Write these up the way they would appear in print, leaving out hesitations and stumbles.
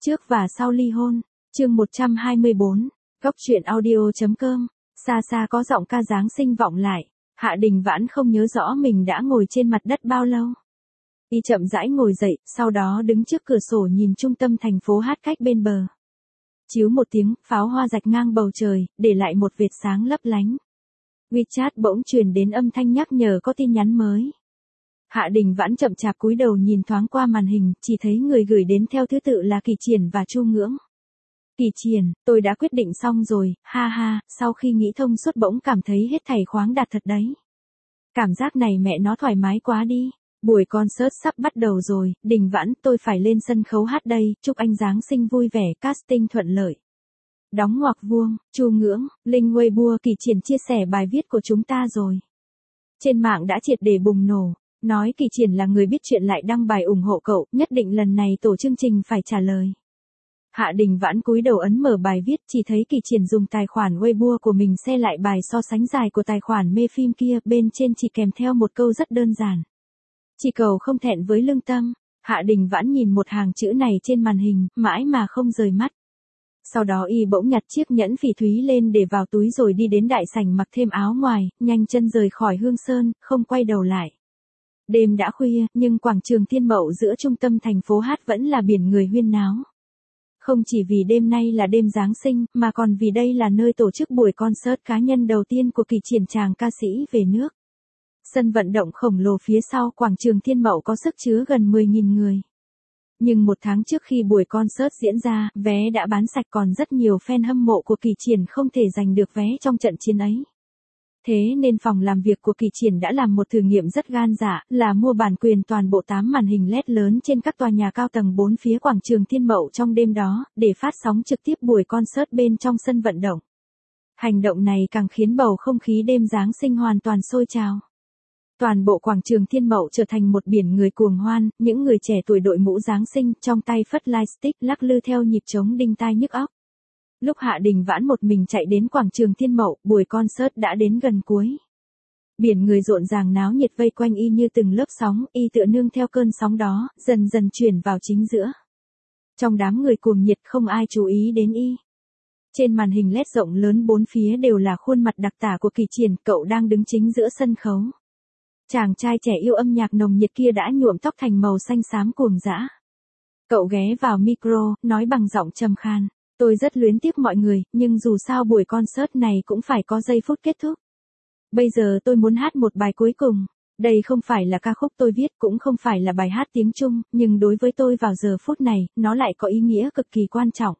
Trước và sau ly hôn, chương 124, Góc truyện audio.com, xa xa có giọng ca Giáng sinh vọng lại, Hạ Đình Vãn không nhớ rõ mình đã ngồi trên mặt đất bao lâu. Y chậm rãi ngồi dậy, sau đó đứng trước cửa sổ nhìn trung tâm thành phố hát cách bên bờ. Chíu một tiếng, pháo hoa rạch ngang bầu trời, để lại một vệt sáng lấp lánh. WeChat bỗng truyền đến âm thanh nhắc nhở có tin nhắn mới. Hạ Đình Vãn chậm chạp cúi đầu nhìn thoáng qua màn hình, chỉ thấy người gửi đến theo thứ tự là Kỳ Triển và Chu Ngưỡng. Kỳ Triển, tôi đã quyết định xong rồi, ha ha, sau khi nghĩ thông suốt bỗng cảm thấy hết thảy khoáng đạt thật đấy. Cảm giác này mẹ nó thoải mái quá đi. Buổi concert sắp bắt đầu rồi, Đình Vãn, tôi phải lên sân khấu hát đây, chúc anh Giáng sinh vui vẻ, casting thuận lợi. Đóng ngoặc vuông, Chu Ngưỡng, Linh Weibo. Kỳ Triển chia sẻ bài viết của chúng ta rồi. Trên mạng đã triệt để bùng nổ, nói Kỳ Triển là người biết chuyện lại đăng bài ủng hộ cậu, nhất định lần này tổ chương trình phải trả lời. Hạ Đình Vãn cúi đầu ấn mở bài viết, chỉ thấy Kỳ Triển dùng tài khoản Weibo của mình share lại bài so sánh dài của tài khoản mê phim kia, bên trên chỉ kèm theo một câu rất đơn giản. Chỉ cầu không thẹn với lương tâm. Hạ Đình Vãn nhìn một hàng chữ này trên màn hình, mãi mà không rời mắt. Sau đó y bỗng nhặt chiếc nhẫn phỉ thúy lên để vào túi rồi đi đến đại sảnh mặc thêm áo ngoài, nhanh chân rời khỏi Hương Sơn, không quay đầu lại. Đêm đã khuya, nhưng quảng trường Thiên Mậu giữa trung tâm thành phố hát vẫn là biển người huyên náo. Không chỉ vì đêm nay là đêm Giáng sinh, mà còn vì đây là nơi tổ chức buổi concert cá nhân đầu tiên của Kỳ Triển, chàng ca sĩ về nước. Sân vận động khổng lồ phía sau quảng trường Thiên Mậu có sức chứa gần 10.000 người. Nhưng một tháng trước khi buổi concert diễn ra, vé đã bán sạch, còn rất nhiều fan hâm mộ của Kỳ Triển không thể giành được vé trong trận chiến ấy. Thế nên phòng làm việc của Kỳ Triển đã làm một thử nghiệm rất gan dạ, là mua bản quyền toàn bộ 8 màn hình LED lớn trên các tòa nhà cao tầng 4 phía quảng trường Thiên Mậu trong đêm đó, để phát sóng trực tiếp buổi concert bên trong sân vận động. Hành động này càng khiến bầu không khí đêm Giáng sinh hoàn toàn sôi trào. Toàn bộ quảng trường Thiên Mậu trở thành một biển người cuồng hoan, những người trẻ tuổi đội mũ Giáng sinh, trong tay phất lightstick lắc lư theo nhịp trống đinh tai nhức óc. Lúc Hạ Đình Vãn một mình chạy đến quảng trường Thiên Mậu, buổi concert đã đến gần cuối. Biển người rộn ràng náo nhiệt vây quanh y như từng lớp sóng, y tựa nương theo cơn sóng đó, dần dần chuyển vào chính giữa. Trong đám người cuồng nhiệt không ai chú ý đến y. Trên màn hình LED rộng lớn bốn phía đều là khuôn mặt đặc tả của Kỳ Triển, cậu đang đứng chính giữa sân khấu. Chàng trai trẻ yêu âm nhạc nồng nhiệt kia đã nhuộm tóc thành màu xanh xám cuồng dã. Cậu ghé vào micro, nói bằng giọng trầm khan. Tôi rất luyến tiếc mọi người, nhưng dù sao buổi concert này cũng phải có giây phút kết thúc. Bây giờ tôi muốn hát một bài cuối cùng. Đây không phải là ca khúc tôi viết, cũng không phải là bài hát tiếng Trung, nhưng đối với tôi vào giờ phút này, nó lại có ý nghĩa cực kỳ quan trọng.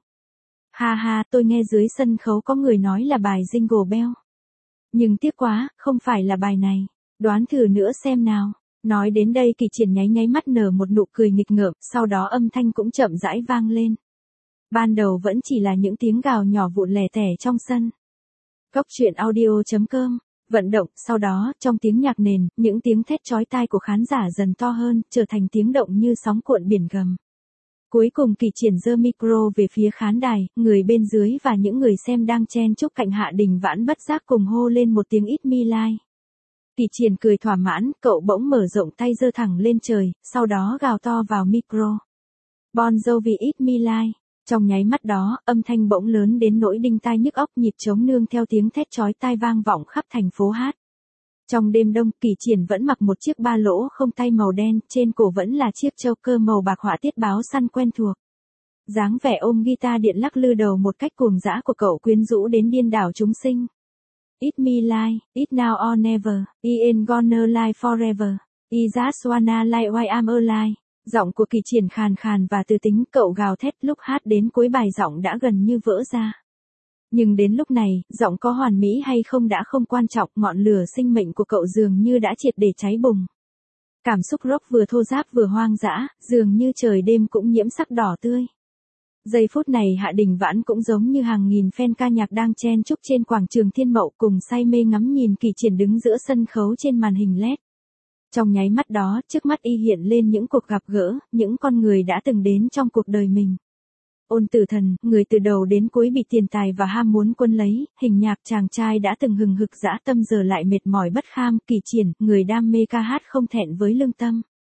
Ha ha, tôi nghe dưới sân khấu có người nói là bài Jingle Bell. Nhưng tiếc quá, không phải là bài này. Đoán thử nữa xem nào. Nói đến đây Kỳ Triển nháy mắt nở một nụ cười nghịch ngợm, sau đó âm thanh cũng chậm rãi vang lên. Ban đầu vẫn chỉ là những tiếng gào nhỏ vụn lẻ tẻ trong sân. Góc truyện audio.com, vận động, sau đó, trong tiếng nhạc nền, những tiếng thét chói tai của khán giả dần to hơn, trở thành tiếng động như sóng cuộn biển gầm. Cuối cùng Kỳ Triển giơ micro về phía khán đài, người bên dưới và những người xem đang chen chúc cạnh Hạ Đình Vãn bất giác cùng hô lên một tiếng It's me like. Kỳ Triển cười thỏa mãn, cậu bỗng mở rộng tay giơ thẳng lên trời, sau đó gào to vào micro. Bon Jovi It's me like. Trong nháy mắt đó, âm thanh bỗng lớn đến nỗi đinh tai nhức óc, nhịp trống nương theo tiếng thét chói tai vang vọng khắp thành phố hát. Trong đêm đông, Kỳ Triển vẫn mặc một chiếc ba lỗ không tay màu đen, trên cổ vẫn là chiếc choker màu bạc họa tiết báo săn quen thuộc. Dáng vẻ ôm guitar điện lắc lư đầu một cách cuồng dã của cậu quyến rũ đến điên đảo chúng sinh. It's me like, it's now or never, I ain't gonna lie forever, I just wanna lie while I'm alive. Giọng của Kỳ Triển khàn khàn và tư tính, cậu gào thét lúc hát đến cuối bài giọng đã gần như vỡ ra. Nhưng đến lúc này, giọng có hoàn mỹ hay không đã không quan trọng, ngọn lửa sinh mệnh của cậu dường như đã triệt để cháy bùng. Cảm xúc rock vừa thô ráp vừa hoang dã, dường như trời đêm cũng nhiễm sắc đỏ tươi. Giây phút này Hạ Đình Vãn cũng giống như hàng nghìn fan ca nhạc đang chen chúc trên quảng trường Thiên Mậu cùng say mê ngắm nhìn Kỳ Triển đứng giữa sân khấu trên màn hình LED. Trong nháy mắt đó, trước mắt y hiện lên những cuộc gặp gỡ, những con người đã từng đến trong cuộc đời mình. Ôn Tử Thần, người từ đầu đến cuối bị tiền tài và ham muốn quân lấy, Hình Nhạc, chàng trai đã từng hừng hực dã tâm giờ lại mệt mỏi bất kham, Kỳ Triển, người đam mê ca hát không thẹn với lương tâm.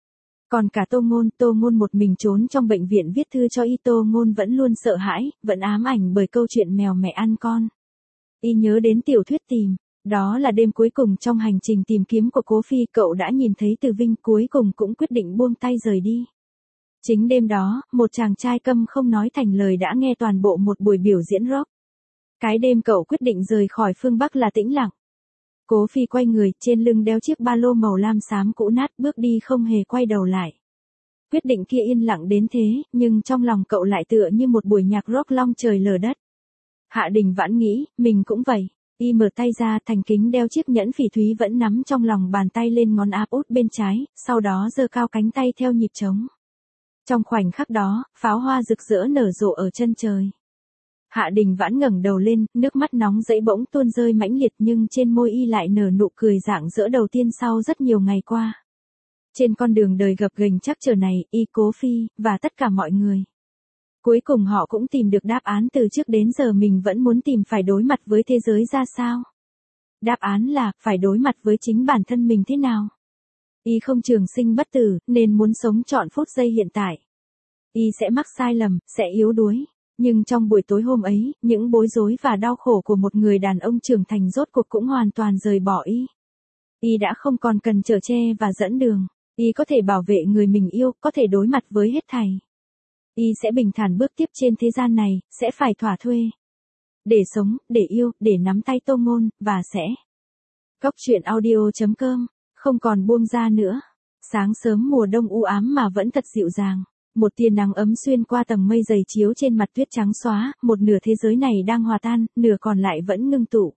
Còn cả Tô Ngôn một mình trốn trong bệnh viện viết thư cho y. Tô Ngôn vẫn luôn sợ hãi, vẫn ám ảnh bởi câu chuyện mèo mẹ ăn con. Y nhớ đến tiểu thuyết tìm. Đó là đêm cuối cùng trong hành trình tìm kiếm của Cố Phi, cậu đã nhìn thấy Từ Vinh, cuối cùng cũng quyết định buông tay rời đi. Chính đêm đó, một chàng trai câm không nói thành lời đã nghe toàn bộ một buổi biểu diễn rock. Cái đêm cậu quyết định rời khỏi phương Bắc là tĩnh lặng. Cố Phi quay người, trên lưng đeo chiếc ba lô màu lam xám cũ nát, bước đi không hề quay đầu lại. Quyết định kia yên lặng đến thế, nhưng trong lòng cậu lại tựa như một buổi nhạc rock long trời lở đất. Hạ Đình Vãn nghĩ, mình cũng vậy. Y mở tay ra, thành kính đeo chiếc nhẫn phỉ thúy vẫn nắm trong lòng bàn tay lên ngón áp út bên trái, sau đó giơ cao cánh tay theo nhịp trống. Trong khoảnh khắc đó, pháo hoa rực rỡ nở rộ ở chân trời. Hạ Đình Vãn ngẩng đầu lên, nước mắt nóng dẫy bỗng tuôn rơi mãnh liệt, nhưng trên môi y lại nở nụ cười rạng rỡ đầu tiên sau rất nhiều ngày qua. Trên con đường đời gập ghềnh trắc trở này, y, Cố Phi, và tất cả mọi người. Cuối cùng họ cũng tìm được đáp án từ trước đến giờ mình vẫn muốn tìm, phải đối mặt với thế giới ra sao. Đáp án là, phải đối mặt với chính bản thân mình thế nào. Y không trường sinh bất tử, nên muốn sống trọn phút giây hiện tại. Y sẽ mắc sai lầm, sẽ yếu đuối. Nhưng trong buổi tối hôm ấy, những bối rối và đau khổ của một người đàn ông trưởng thành rốt cuộc cũng hoàn toàn rời bỏ y. Y đã không còn cần chở che và dẫn đường. Y có thể bảo vệ người mình yêu, có thể đối mặt với hết thảy. Y sẽ bình thản bước tiếp trên thế gian này, sẽ phải thỏa thuê. Để sống, để yêu, để nắm tay Tô Ngôn, và sẽ. Góc truyện audio.com, không còn buông ra nữa. Sáng sớm mùa đông u ám mà vẫn thật dịu dàng. Một tia nắng ấm xuyên qua tầng mây dày chiếu trên mặt tuyết trắng xóa, một nửa thế giới này đang hòa tan, nửa còn lại vẫn ngưng tụ.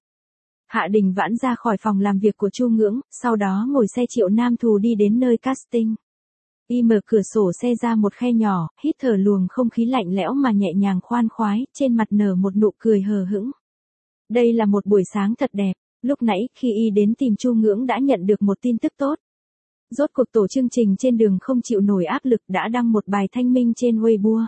Hạ Đình Vãn ra khỏi phòng làm việc của Chu Ngưỡng, sau đó ngồi xe Triệu Nam Thù đi đến nơi casting. Y mở cửa sổ xe ra một khe nhỏ, hít thở luồng không khí lạnh lẽo mà nhẹ nhàng khoan khoái, trên mặt nở một nụ cười hờ hững. Đây là một buổi sáng thật đẹp. Lúc nãy, khi y đến tìm Chu Ngưỡng đã nhận được một tin tức tốt. Rốt cuộc tổ chương trình trên đường không chịu nổi áp lực đã đăng một bài thanh minh trên Weibo.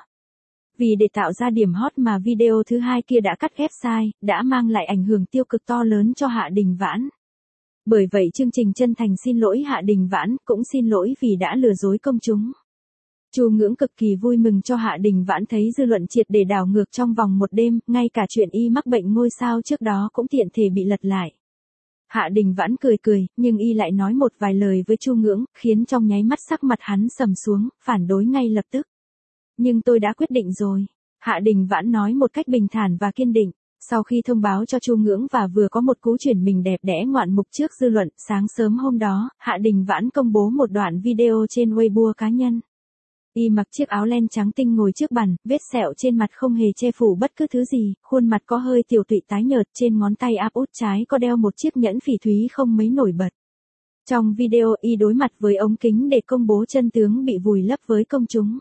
Vì để tạo ra điểm hot mà video thứ hai kia đã cắt ghép sai, đã mang lại ảnh hưởng tiêu cực to lớn cho Hạ Đình Vãn. Bởi vậy chương trình chân thành xin lỗi Hạ Đình Vãn, cũng xin lỗi vì đã lừa dối công chúng. Chu Ngưỡng cực kỳ vui mừng cho Hạ Đình Vãn thấy dư luận triệt để đảo ngược trong vòng một đêm, ngay cả chuyện y mắc bệnh ngôi sao trước đó cũng tiện thể bị lật lại. Hạ Đình Vãn cười cười, nhưng y lại nói một vài lời với Chu Ngưỡng, khiến trong nháy mắt sắc mặt hắn sầm xuống, phản đối ngay lập tức. Nhưng tôi đã quyết định rồi. Hạ Đình Vãn nói một cách bình thản và kiên định. Sau khi thông báo cho Chu Ngưỡng và vừa có một cú chuyển mình đẹp đẽ ngoạn mục trước dư luận, sáng sớm hôm đó, Hạ Đình Vãn công bố một đoạn video trên Weibo cá nhân. Y mặc chiếc áo len trắng tinh ngồi trước bàn, vết sẹo trên mặt không hề che phủ bất cứ thứ gì, khuôn mặt có hơi tiều tụy tái nhợt, trên ngón tay áp út trái có đeo một chiếc nhẫn phỉ thúy không mấy nổi bật. Trong video y đối mặt với ống kính để công bố chân tướng bị vùi lấp với công chúng.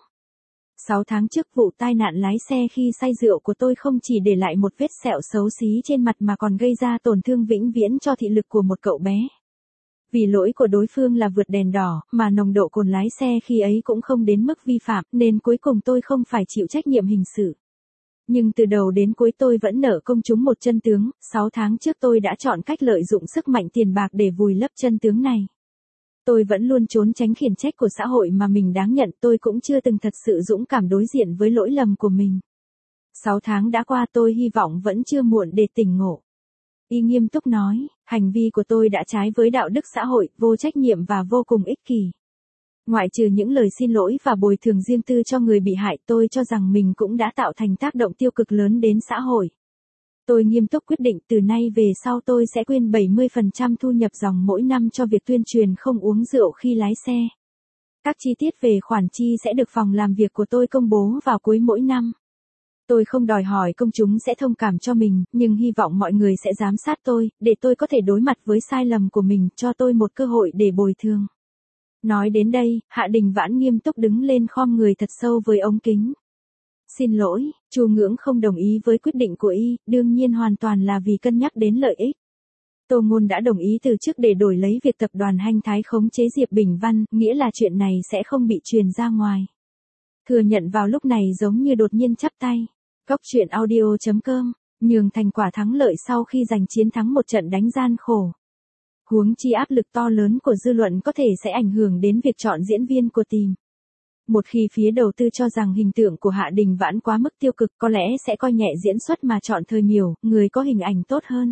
6 tháng trước vụ tai nạn lái xe khi say rượu của tôi không chỉ để lại một vết sẹo xấu xí trên mặt mà còn gây ra tổn thương vĩnh viễn cho thị lực của một cậu bé. Vì lỗi của đối phương là vượt đèn đỏ, mà nồng độ cồn lái xe khi ấy cũng không đến mức vi phạm, nên cuối cùng tôi không phải chịu trách nhiệm hình sự. Nhưng từ đầu đến cuối tôi vẫn nợ công chúng một chân tướng, 6 tháng trước tôi đã chọn cách lợi dụng sức mạnh tiền bạc để vùi lấp chân tướng này. Tôi vẫn luôn trốn tránh khiển trách của xã hội mà mình đáng nhận, tôi cũng chưa từng thật sự dũng cảm đối diện với lỗi lầm của mình. 6 tháng đã qua, tôi hy vọng vẫn chưa muộn để tỉnh ngộ. Y nghiêm túc nói, hành vi của tôi đã trái với đạo đức xã hội, vô trách nhiệm và vô cùng ích kỷ. Ngoại trừ những lời xin lỗi và bồi thường riêng tư cho người bị hại, tôi cho rằng mình cũng đã tạo thành tác động tiêu cực lớn đến xã hội. Tôi nghiêm túc quyết định từ nay về sau tôi sẽ quyên 70% thu nhập dòng mỗi năm cho việc tuyên truyền không uống rượu khi lái xe. Các chi tiết về khoản chi sẽ được phòng làm việc của tôi công bố vào cuối mỗi năm. Tôi không đòi hỏi công chúng sẽ thông cảm cho mình, nhưng hy vọng mọi người sẽ giám sát tôi, để tôi có thể đối mặt với sai lầm của mình, cho tôi một cơ hội để bồi thường. Nói đến đây, Hạ Đình Vãn nghiêm túc đứng lên khom người thật sâu với ống kính. Xin lỗi, Chu Ngưỡng không đồng ý với quyết định của y, đương nhiên hoàn toàn là vì cân nhắc đến lợi ích. Tô Ngôn đã đồng ý từ chức để đổi lấy việc tập đoàn Hanh Thái khống chế Diệp Bình Văn, nghĩa là chuyện này sẽ không bị truyền ra ngoài. Thừa nhận vào lúc này giống như đột nhiên chắp tay. Góc truyện audio.com, nhường thành quả thắng lợi sau khi giành chiến thắng một trận đánh gian khổ. Huống chi áp lực to lớn của dư luận có thể sẽ ảnh hưởng đến việc chọn diễn viên của team. Một khi phía đầu tư cho rằng hình tượng của Hạ Đình Vãn quá mức tiêu cực có lẽ sẽ coi nhẹ diễn xuất mà chọn Thời Miểu, người có hình ảnh tốt hơn.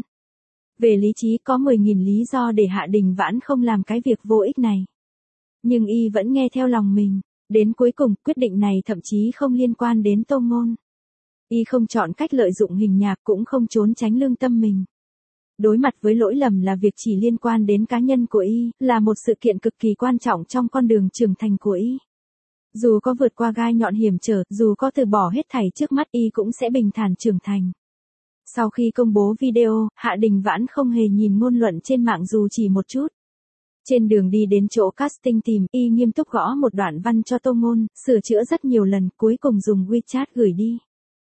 Về lý trí có 10.000 lý do để Hạ Đình Vãn không làm cái việc vô ích này. Nhưng y vẫn nghe theo lòng mình. Đến cuối cùng, quyết định này thậm chí không liên quan đến Tô Ngôn. Y không chọn cách lợi dụng hình nhạc cũng không trốn tránh lương tâm mình. Đối mặt với lỗi lầm là việc chỉ liên quan đến cá nhân của y, là một sự kiện cực kỳ quan trọng trong con đường trưởng thành của y. Dù có vượt qua gai nhọn hiểm trở, dù có từ bỏ hết thảy trước mắt y cũng sẽ bình thản trưởng thành. Sau khi công bố video, Hạ Đình Vãn không hề nhìn ngôn luận trên mạng dù chỉ một chút. Trên đường đi đến chỗ casting team, y nghiêm túc gõ một đoạn văn cho Tô Ngôn, sửa chữa rất nhiều lần, cuối cùng dùng WeChat gửi đi.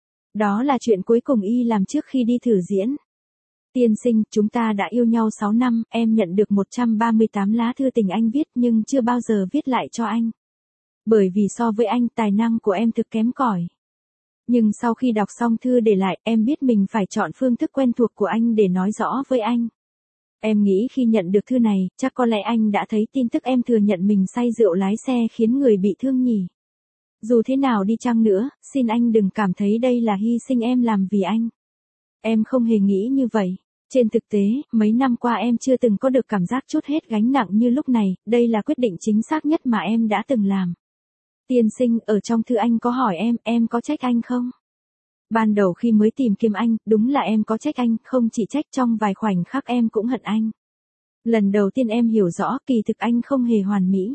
Đó là chuyện cuối cùng y làm trước khi đi thử diễn. Tiên sinh, chúng ta đã yêu nhau 6 năm, em nhận được 138 lá thư tình anh viết nhưng chưa bao giờ viết lại cho anh. Bởi vì so với anh, tài năng của em thực kém cỏi. Nhưng sau khi đọc xong thư để lại, em biết mình phải chọn phương thức quen thuộc của anh để nói rõ với anh. Em nghĩ khi nhận được thư này, chắc có lẽ anh đã thấy tin tức em thừa nhận mình say rượu lái xe khiến người bị thương nhỉ. Dù thế nào đi chăng nữa, xin anh đừng cảm thấy đây là hy sinh em làm vì anh. Em không hề nghĩ như vậy. Trên thực tế, mấy năm qua em chưa từng có được cảm giác trút hết gánh nặng như lúc này, đây là quyết định chính xác nhất mà em đã từng làm. Tiên sinh, ở trong thư anh có hỏi em có trách anh không? Ban đầu khi mới tìm kiếm anh, đúng là em có trách anh, không chỉ trách trong vài khoảnh khắc em cũng hận anh. Lần đầu tiên em hiểu rõ kỳ thực anh không hề hoàn mỹ.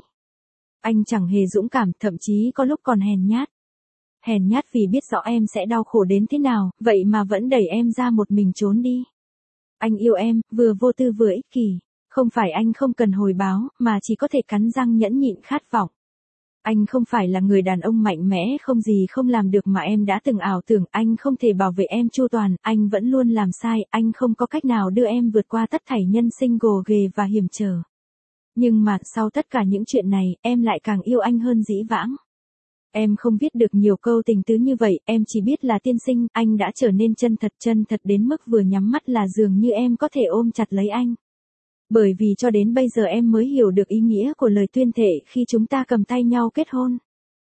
Anh chẳng hề dũng cảm, thậm chí có lúc còn hèn nhát. Hèn nhát vì biết rõ em sẽ đau khổ đến thế nào, vậy mà vẫn đẩy em ra một mình trốn đi. Anh yêu em, vừa vô tư vừa ích kỷ. Không phải anh không cần hồi báo, mà chỉ có thể cắn răng nhẫn nhịn khát vọng. Anh không phải là người đàn ông mạnh mẽ không gì không làm được mà em đã từng ảo tưởng, anh không thể bảo vệ em chu toàn, anh vẫn luôn làm sai, anh không có cách nào đưa em vượt qua tất thảy nhân sinh gồ ghề và hiểm trở. Nhưng mà, sau tất cả những chuyện này, em lại càng yêu anh hơn dĩ vãng. Em không viết được nhiều câu tình tứ như vậy, em chỉ biết là tiên sinh, anh đã trở nên chân thật đến mức vừa nhắm mắt là dường như em có thể ôm chặt lấy anh. Bởi vì cho đến bây giờ em mới hiểu được ý nghĩa của lời tuyên thệ khi chúng ta cầm tay nhau kết hôn.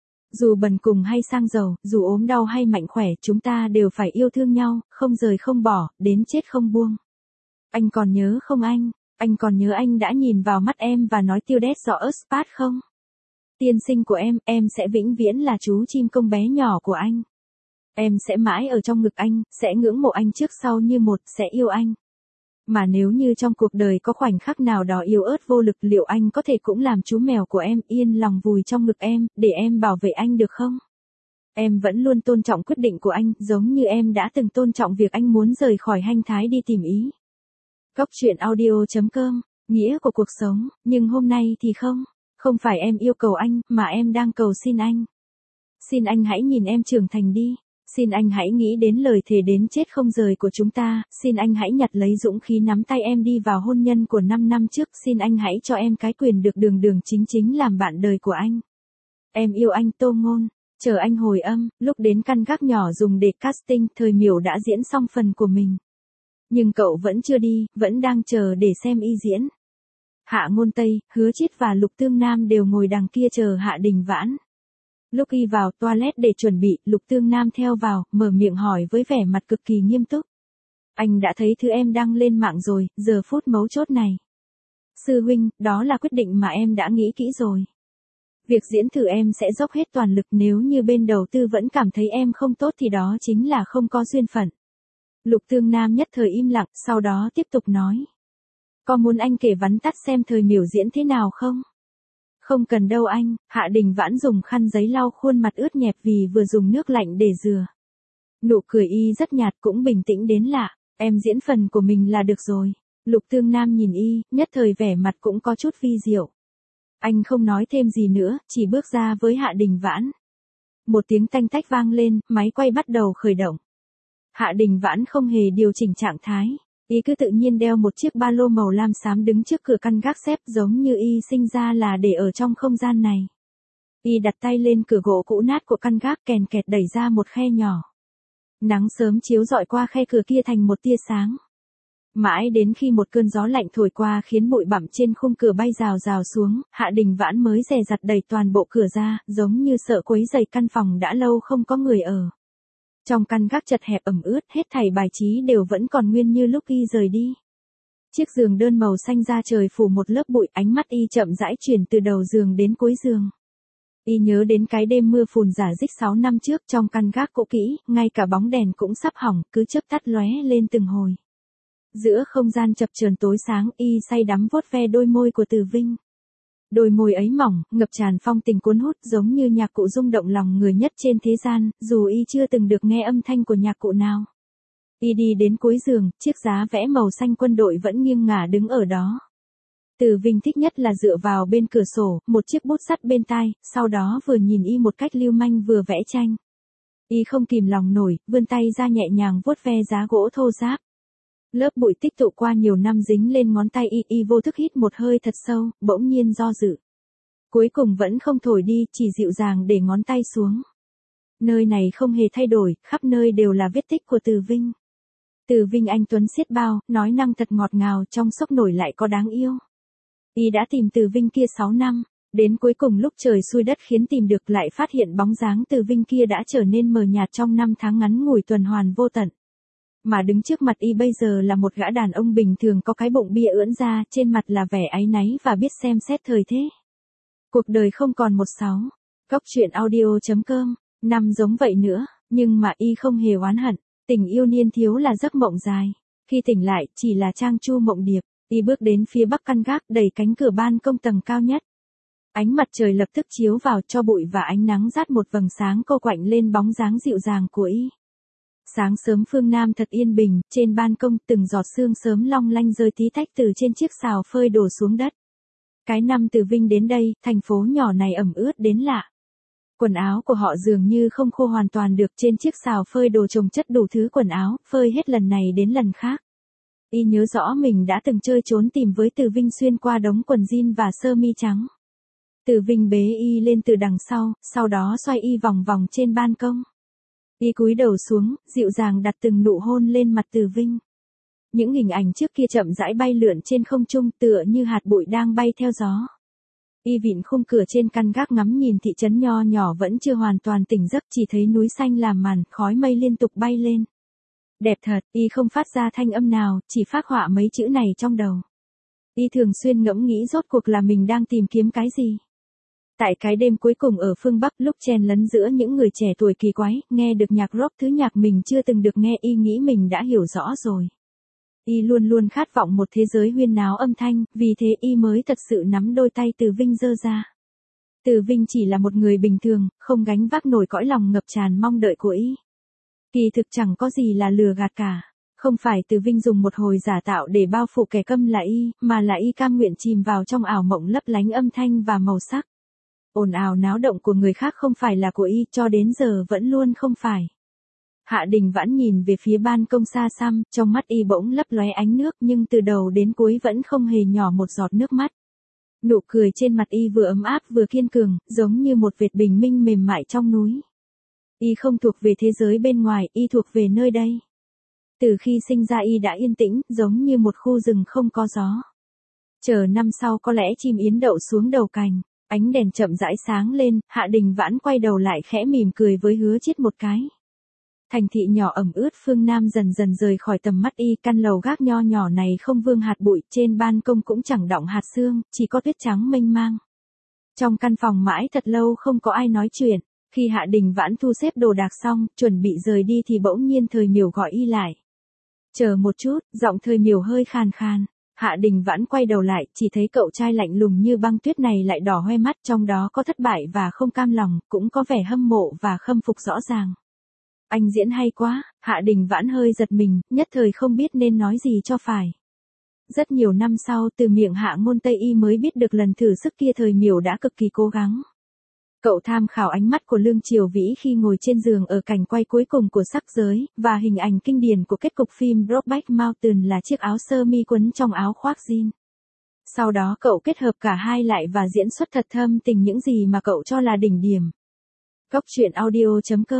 Dù bần cùng hay sang giàu, dù ốm đau hay mạnh khỏe, chúng ta đều phải yêu thương nhau, không rời không bỏ, đến chết không buông. Anh còn nhớ không anh? Anh còn nhớ anh đã nhìn vào mắt em và nói tiêu đét rõ Uspat không? Tiên sinh của em sẽ vĩnh viễn là chú chim công bé nhỏ của anh. Em sẽ mãi ở trong ngực anh, sẽ ngưỡng mộ anh trước sau như một, sẽ yêu anh. Mà nếu như trong cuộc đời có khoảnh khắc nào đó yếu ớt vô lực, liệu anh có thể cũng làm chú mèo của em, yên lòng vùi trong ngực em, để em bảo vệ anh được không? Em vẫn luôn tôn trọng quyết định của anh, giống như em đã từng tôn trọng việc anh muốn rời khỏi Hanh Thái đi tìm Ý. Góc truyện audio.com, nghĩa của cuộc sống, nhưng hôm nay thì không. Không phải em yêu cầu anh, mà em đang cầu xin anh. Xin anh hãy nhìn em trưởng thành đi. Xin anh hãy nghĩ đến lời thề đến chết không rời của chúng ta, xin anh hãy nhặt lấy dũng khí nắm tay em đi vào hôn nhân của 5 năm trước, xin anh hãy cho em cái quyền được đường chính làm bạn đời của anh. Em yêu anh Tô Ngôn, chờ anh hồi âm, lúc đến căn gác nhỏ dùng để casting, Thời Miểu đã diễn xong phần của mình. Nhưng cậu vẫn chưa đi, vẫn đang chờ để xem y diễn. Hạ Ngôn Tây, Hứa Chiết và Lục Tương Nam đều ngồi đằng kia chờ Hạ Đình Vãn. Lúc y vào toilet để chuẩn bị, Lục Tương Nam theo vào, mở miệng hỏi với vẻ mặt cực kỳ nghiêm túc. Anh đã thấy thứ em đăng lên mạng rồi, giờ phút mấu chốt này. Sư huynh, đó là quyết định mà em đã nghĩ kỹ rồi. Việc diễn thử em sẽ dốc hết toàn lực, nếu như bên đầu tư vẫn cảm thấy em không tốt thì đó chính là không có duyên phận. Lục Tương Nam nhất thời im lặng, sau đó tiếp tục nói. Có muốn anh kể vắn tắt xem Thời Miểu diễn thế nào không? Không cần đâu anh, Hạ Đình Vãn dùng khăn giấy lau khuôn mặt ướt nhẹp vì vừa dùng nước lạnh để rửa. Nụ cười y rất nhạt cũng bình tĩnh đến lạ, em diễn phần của mình là được rồi. Lục Tương Nam nhìn y, nhất thời vẻ mặt cũng có chút vi diệu. Anh không nói thêm gì nữa, chỉ bước ra với Hạ Đình Vãn. Một tiếng tanh tách vang lên, máy quay bắt đầu khởi động. Hạ Đình Vãn không hề điều chỉnh trạng thái. Y cứ tự nhiên đeo một chiếc ba lô màu lam xám đứng trước cửa căn gác xếp, giống như y sinh ra là để ở trong không gian này. Y đặt tay lên cửa gỗ cũ nát của căn gác, kèn kẹt đẩy ra một khe nhỏ. Nắng sớm chiếu rọi qua khe cửa kia thành một tia sáng. Mãi đến khi một cơn gió lạnh thổi qua khiến bụi bặm trên khung cửa bay rào rào xuống, Hạ Đình Vãn mới dè dặt đẩy toàn bộ cửa ra, giống như sợ quấy rầy căn phòng đã lâu không có người ở. Trong căn gác chật hẹp ẩm ướt, hết thảy bài trí đều vẫn còn nguyên như lúc y rời đi. Chiếc giường đơn màu xanh da trời phủ một lớp bụi, ánh mắt y chậm rãi chuyển từ đầu giường đến cuối giường. Y nhớ đến cái đêm mưa phùn rả rích 6 năm trước trong căn gác cũ kỹ, ngay cả bóng đèn cũng sắp hỏng, cứ chớp tắt lóe lên từng hồi. Giữa không gian chập chờn tối sáng, y say đắm vuốt ve đôi môi của Từ Vinh. Đôi môi ấy mỏng, ngập tràn phong tình cuốn hút giống như nhạc cụ rung động lòng người nhất trên thế gian, dù y chưa từng được nghe âm thanh của nhạc cụ nào. Y đi đến cuối giường, chiếc giá vẽ màu xanh quân đội vẫn nghiêng ngả đứng ở đó. Từ Vinh thích nhất là dựa vào bên cửa sổ, một chiếc bút sắt bên tai, sau đó vừa nhìn y một cách lưu manh vừa vẽ tranh. Y không kìm lòng nổi, vươn tay ra nhẹ nhàng vuốt ve giá gỗ thô ráp. Lớp bụi tích tụ qua nhiều năm dính lên ngón tay y vô thức hít một hơi thật sâu, bỗng nhiên do dự. Cuối cùng vẫn không thổi đi, chỉ dịu dàng để ngón tay xuống. Nơi này không hề thay đổi, khắp nơi đều là vết tích của Từ Vinh. Từ Vinh anh tuấn xiết bao, nói năng thật ngọt ngào, trong sốc nổi lại có đáng yêu. Y đã tìm Từ Vinh kia 6 năm, đến cuối cùng lúc trời xui đất khiến tìm được lại phát hiện bóng dáng Từ Vinh kia đã trở nên mờ nhạt trong 5 tháng ngắn ngủi tuần hoàn vô tận. Mà đứng trước mặt y bây giờ là một gã đàn ông bình thường có cái bụng bia ưỡn ra, trên mặt là vẻ áy náy và biết xem xét thời thế. Cuộc đời không còn 16. Góc truyện audio.com, năm giống vậy nữa, nhưng mà y không hề oán hận, tình yêu niên thiếu là giấc mộng dài. Khi tỉnh lại, chỉ là trang chu mộng điệp, y bước đến phía bắc căn gác đẩy cánh cửa ban công tầng cao nhất. Ánh mặt trời lập tức chiếu vào cho bụi và ánh nắng rát một vầng sáng cô quạnh lên bóng dáng dịu dàng của y. Sáng sớm phương Nam thật yên bình, trên ban công từng giọt sương sớm long lanh rơi tí tách từ trên chiếc xào phơi đổ xuống đất. Cái năm Từ Vinh đến đây, thành phố nhỏ này ẩm ướt đến lạ. Quần áo của họ dường như không khô hoàn toàn được trên chiếc xào phơi đồ chồng chất đủ thứ quần áo, phơi hết lần này đến lần khác. Y nhớ rõ mình đã từng chơi trốn tìm với Từ Vinh xuyên qua đống quần jean và sơ mi trắng. Từ Vinh bế y lên từ đằng sau đó xoay y vòng vòng trên ban công. Y cúi đầu xuống, dịu dàng đặt từng nụ hôn lên mặt Từ Vinh. Những hình ảnh trước kia chậm rãi bay lượn trên không trung tựa như hạt bụi đang bay theo gió. Y vịn khung cửa trên căn gác ngắm nhìn thị trấn nho nhỏ vẫn chưa hoàn toàn tỉnh giấc, chỉ thấy núi xanh làm màn, khói mây liên tục bay lên. Đẹp thật, y không phát ra thanh âm nào, chỉ phác họa mấy chữ này trong đầu. Y thường xuyên ngẫm nghĩ rốt cuộc là mình đang tìm kiếm cái gì. Tại cái đêm cuối cùng ở phương Bắc, lúc chen lấn giữa những người trẻ tuổi kỳ quái, nghe được nhạc rock thứ nhạc mình chưa từng được nghe, y nghĩ mình đã hiểu rõ rồi. Y luôn luôn khát vọng một thế giới huyên náo âm thanh, vì thế y mới thật sự nắm đôi tay Từ Vinh giơ ra. Từ Vinh chỉ là một người bình thường, không gánh vác nổi cõi lòng ngập tràn mong đợi của y. Kỳ thực chẳng có gì là lừa gạt cả. Không phải Từ Vinh dùng một hồi giả tạo để bao phủ kẻ câm là y, mà là y cam nguyện chìm vào trong ảo mộng lấp lánh âm thanh và màu sắc. Ồn ào náo động của người khác không phải là của y, cho đến giờ vẫn luôn không phải. Hạ Đình Vãn nhìn về phía ban công xa xăm, trong mắt y bỗng lấp lóe ánh nước nhưng từ đầu đến cuối vẫn không hề nhỏ một giọt nước mắt. Nụ cười trên mặt y vừa ấm áp vừa kiên cường, giống như một vệt bình minh mềm mại trong núi. Y không thuộc về thế giới bên ngoài, y thuộc về nơi đây. Từ khi sinh ra y đã yên tĩnh, giống như một khu rừng không có gió. Chờ năm sau có lẽ chim yến đậu xuống đầu cành. Ánh đèn chậm rãi sáng lên, Hạ Đình Vãn quay đầu lại khẽ mỉm cười với Hứa Chiết một cái. Thành thị nhỏ ẩm ướt phương Nam dần dần rời khỏi tầm mắt y, căn lầu gác nho nhỏ này không vương hạt bụi, trên ban công cũng chẳng đọng hạt sương, chỉ có tuyết trắng mênh mang. Trong căn phòng mãi thật lâu không có ai nói chuyện, khi Hạ Đình Vãn thu xếp đồ đạc xong, chuẩn bị rời đi thì bỗng nhiên Thời Miểu gọi y lại. Chờ một chút, giọng Thời Miểu hơi khàn khàn. Hạ Đình Vãn quay đầu lại, chỉ thấy cậu trai lạnh lùng như băng tuyết này lại đỏ hoe mắt, trong đó có thất bại và không cam lòng, cũng có vẻ hâm mộ và khâm phục rõ ràng. Anh diễn hay quá, Hạ Đình Vãn hơi giật mình, nhất thời không biết nên nói gì cho phải. Rất nhiều năm sau, từ miệng Hạ Ngôn Tây y mới biết được lần thử sức kia Thời Miểu đã cực kỳ cố gắng. Cậu tham khảo ánh mắt của Lương Triều Vĩ khi ngồi trên giường ở cảnh quay cuối cùng của Sắc Giới, và hình ảnh kinh điển của kết cục phim Brokeback Mountain là chiếc áo sơ mi quấn trong áo khoác jean. Sau đó cậu kết hợp cả hai lại và diễn xuất thật thâm tình những gì mà cậu cho là đỉnh điểm. Góc truyện audio.com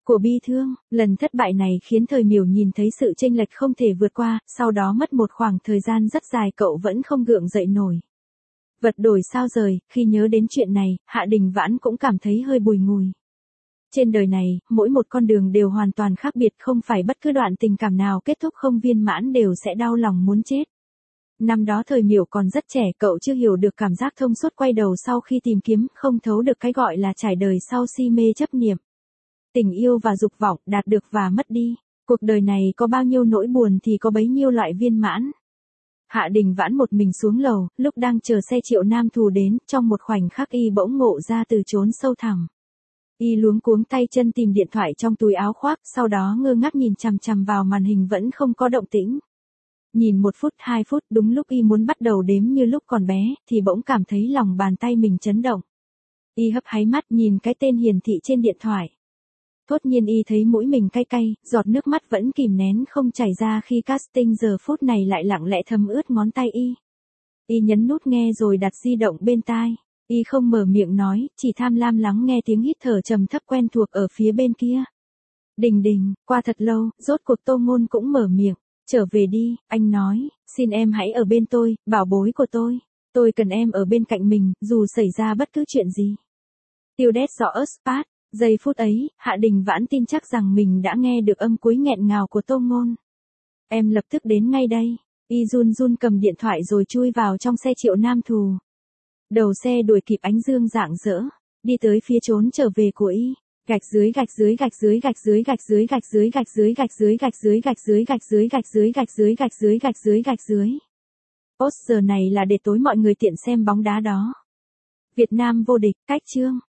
của bi thương. Lần thất bại này khiến Thời Miểu nhìn thấy sự chênh lệch không thể vượt qua, sau đó mất một khoảng thời gian rất dài cậu vẫn không gượng dậy nổi. Vật đổi sao rời, khi nhớ đến chuyện này, Hạ Đình Vãn cũng cảm thấy hơi bùi ngùi. Trên đời này, mỗi một con đường đều hoàn toàn khác biệt, không phải bất cứ đoạn tình cảm nào kết thúc không viên mãn đều sẽ đau lòng muốn chết. Năm đó Thời Miểu còn rất trẻ, cậu chưa hiểu được cảm giác thông suốt quay đầu sau khi tìm kiếm, không thấu được cái gọi là trải đời sau si mê chấp niệm. Tình yêu và dục vọng, đạt được và mất đi. Cuộc đời này có bao nhiêu nỗi buồn thì có bấy nhiêu loại viên mãn. Hạ Đình Vãn một mình xuống lầu, lúc đang chờ xe Triệu Nam Thù đến, trong một khoảnh khắc y bỗng ngộ ra từ chốn sâu thẳm. Y luống cuống tay chân tìm điện thoại trong túi áo khoác, sau đó ngơ ngác nhìn chằm chằm vào màn hình vẫn không có động tĩnh. Nhìn 1 phút 2 phút, đúng lúc y muốn bắt đầu đếm như lúc còn bé, thì bỗng cảm thấy lòng bàn tay mình chấn động. Y hấp háy mắt nhìn cái tên hiển thị trên điện thoại. Thốt nhiên y thấy mũi mình cay cay, giọt nước mắt vẫn kìm nén không chảy ra khi casting giờ phút này lại lặng lẽ thấm ướt ngón tay y. Y nhấn nút nghe rồi đặt di động bên tai. Y không mở miệng nói, chỉ tham lam lắng nghe tiếng hít thở trầm thấp quen thuộc ở phía bên kia. Đình đình, qua thật lâu, rốt cuộc Tô Ngôn cũng mở miệng. Trở về đi, anh nói, xin em hãy ở bên tôi, bảo bối của tôi. Tôi cần em ở bên cạnh mình, dù xảy ra bất cứ chuyện gì. Tiêu đét rõ Spát. Giây phút ấy, Hạ Đình Vãn tin chắc rằng mình đã nghe được âm cuối nghẹn ngào của Tô Ngôn. Em lập tức đến ngay đây. Y run run cầm điện thoại rồi chui vào trong xe Triệu Nam Thù. Đầu xe đuổi kịp ánh dương rạng rỡ, đi tới phía trốn trở về của y. Gạch dưới gạch dưới gạch dưới gạch dưới gạch dưới gạch dưới gạch dưới gạch dưới gạch dưới gạch dưới gạch dưới gạch dưới gạch dưới gạch dưới gạch dưới gạch dưới. Post giờ này là để tối mọi người tiện xem bóng đá đó. Việt Nam vô địch, cách chương.